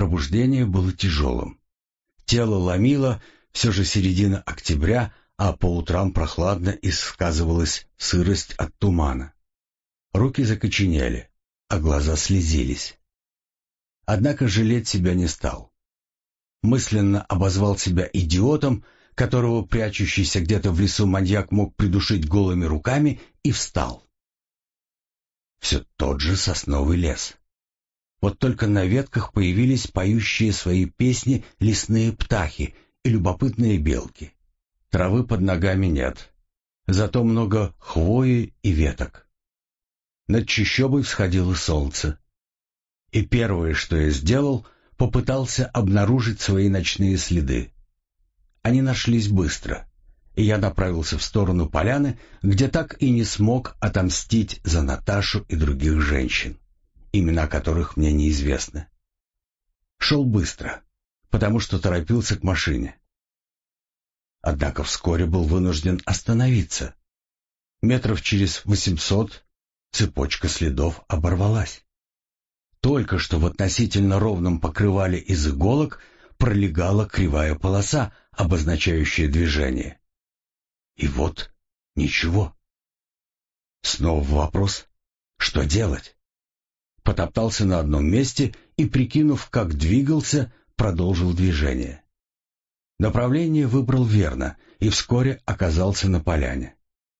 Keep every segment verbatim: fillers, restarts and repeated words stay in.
Пробуждение было тяжелым. Тело ломило, все же середина октября, а по утрам прохладно и сказывалась сырость от тумана. Руки закоченели, а глаза слезились. Однако жалеть себя не стал. Мысленно обозвал себя идиотом, которого прячущийся где-то в лесу маньяк мог придушить голыми руками, и встал. Все тот же сосновый лес. Вот только на ветках появились поющие свои песни лесные птахи и любопытные белки. Травы под ногами нет, зато много хвои и веток. Над чащобой всходило солнце. И первое, что я сделал, попытался обнаружить свои ночные следы. Они нашлись быстро, и я направился в сторону поляны, где так и не смог отомстить за Наташу и других женщин, имена которых мне неизвестны. Шел быстро, потому что торопился к машине. Однако вскоре был вынужден остановиться. Метров через восемьсот цепочка следов оборвалась. Только что в относительно ровном покрывале из иголок пролегала кривая полоса, обозначающая движение. И вот ничего. Снова вопрос, что делать? Потоптался на одном месте и, прикинув, как двигался, продолжил движение. Направление выбрал верно и вскоре оказался на поляне.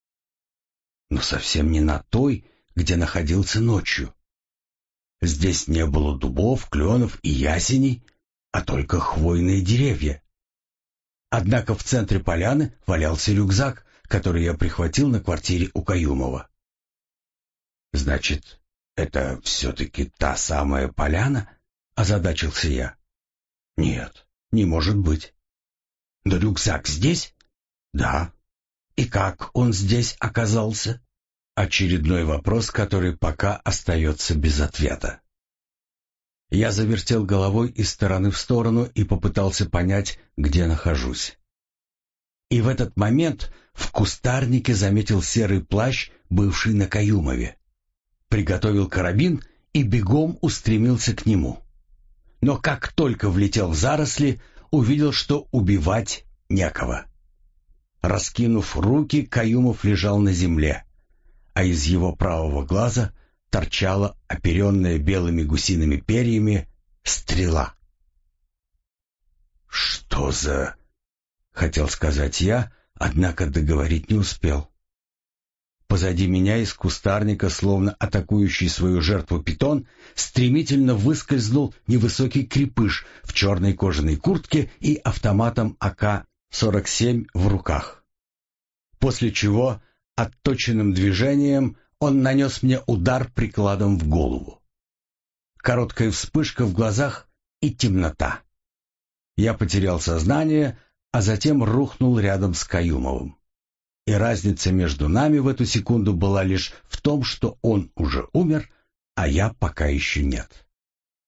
Но совсем не на той, где находился ночью. Здесь не было дубов, кленов и ясеней, а только хвойные деревья. Однако в центре поляны валялся рюкзак, который я прихватил на квартире у Каюмова. «Значит, это все-таки та самая поляна?» — озадачился я. «Нет, не может быть». «Да рюкзак здесь?» «Да». «И как он здесь оказался?» Очередной вопрос, который пока остается без ответа. Я завертел головой из стороны в сторону и попытался понять, где нахожусь. И в этот момент в кустарнике заметил серый плащ, бывший на Каюмове. Приготовил карабин и бегом устремился к нему. Но как только влетел в заросли, увидел, что убивать некого. Раскинув руки, Каюмов лежал на земле, а из его правого глаза торчала, оперенная белыми гусиными перьями, стрела. «Что за...» — хотел сказать я, однако договорить не успел. Позади меня из кустарника, словно атакующий свою жертву питон, стремительно выскользнул невысокий крепыш в черной кожаной куртке и автоматом а ка сорок семь в руках. После чего отточенным движением он нанес мне удар прикладом в голову. Короткая вспышка в глазах и темнота. Я потерял сознание, а затем рухнул рядом с Каюмовым. И разница между нами в эту секунду была лишь в том, что он уже умер, а я пока еще нет.